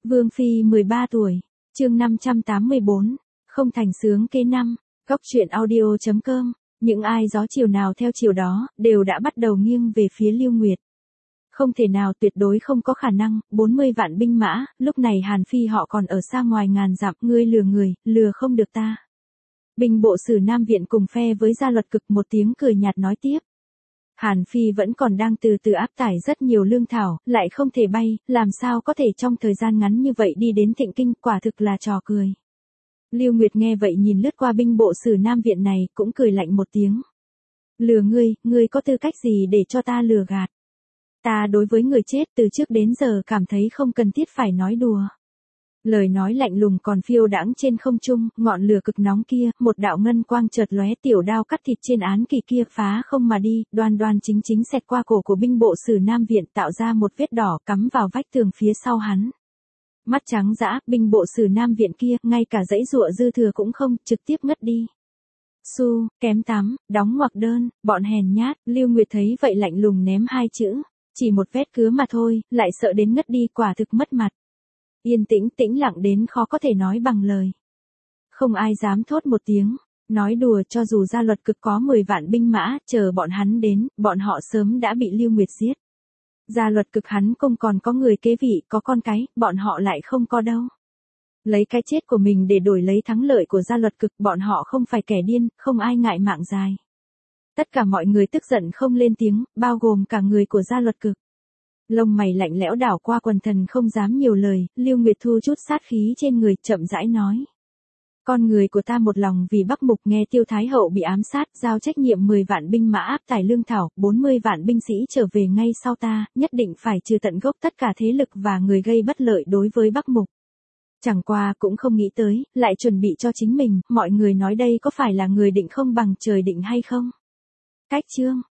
Vương Phi 13 tuổi, chương 584, không thành sướng kế năm, góc truyện audio.com, những ai gió chiều nào theo chiều đó, đều đã bắt đầu nghiêng về phía Lưu Nguyệt. Không thể nào, tuyệt đối không có khả năng, 40 vạn binh mã, lúc này Hàn Phi họ còn ở xa ngoài ngàn dặm, ngươi lừa người, lừa không được ta. Binh bộ sử Nam Viện cùng phe với Gia Luật Cực một tiếng cười nhạt nói tiếp. Hàn Phi vẫn còn đang từ từ áp tải rất nhiều lương thảo, lại không thể bay, làm sao có thể trong thời gian ngắn như vậy đi đến Thịnh Kinh, quả thực là trò cười. Lưu Nguyệt nghe vậy nhìn lướt qua binh bộ sử Nam Viện này, cũng cười lạnh một tiếng. Lừa ngươi có tư cách gì để cho ta lừa gạt? Ta đối với người chết từ trước đến giờ cảm thấy không cần thiết phải nói đùa. Lời nói lạnh lùng còn phiêu đãng trên không trung, ngọn lửa cực nóng kia, một đạo ngân quang chợt lóe, tiểu đao cắt thịt trên án kỳ kia phá không mà đi, đoan đoan chính chính xẹt qua cổ của binh bộ sử Nam Viện, tạo ra một vết đỏ cắm vào vách tường phía sau hắn. Mắt trắng dã, binh bộ sử Nam Viện kia, ngay cả dãy dụa dư thừa cũng không, trực tiếp ngất đi. Su, kém tắm, đóng ngoặc đơn, bọn hèn nhát. Lưu Nguyệt thấy vậy lạnh lùng ném hai chữ, chỉ một vết cứa mà thôi, lại sợ đến ngất đi, quả thực mất mặt. Yên tĩnh, tĩnh lặng đến khó có thể nói bằng lời. Không ai dám thốt một tiếng, nói đùa, cho dù Gia Luật Cực có 10 vạn binh mã, chờ bọn hắn đến, bọn họ sớm đã bị Lưu Nguyệt giết. Gia Luật Cực hắn không còn có người kế vị, có con cái, bọn họ lại không có đâu. Lấy cái chết của mình để đổi lấy thắng lợi của Gia Luật Cực, bọn họ không phải kẻ điên, không ai ngại mạng dài. Tất cả mọi người tức giận không lên tiếng, bao gồm cả người của Gia Luật Cực. Lông mày lạnh lẽo đảo qua quần thần không dám nhiều lời, Lưu Nguyệt thu chút sát khí trên người, chậm rãi nói. Con người của ta một lòng vì Bắc Mục, nghe Tiêu Thái Hậu bị ám sát, giao trách nhiệm 10 vạn binh mã áp tải lương thảo, 40 vạn binh sĩ trở về ngay sau ta, nhất định phải trừ tận gốc tất cả thế lực và người gây bất lợi đối với Bắc Mục. Chẳng qua cũng không nghĩ tới, lại chuẩn bị cho chính mình, mọi người nói đây có phải là người định không bằng trời định hay không? Cách chương,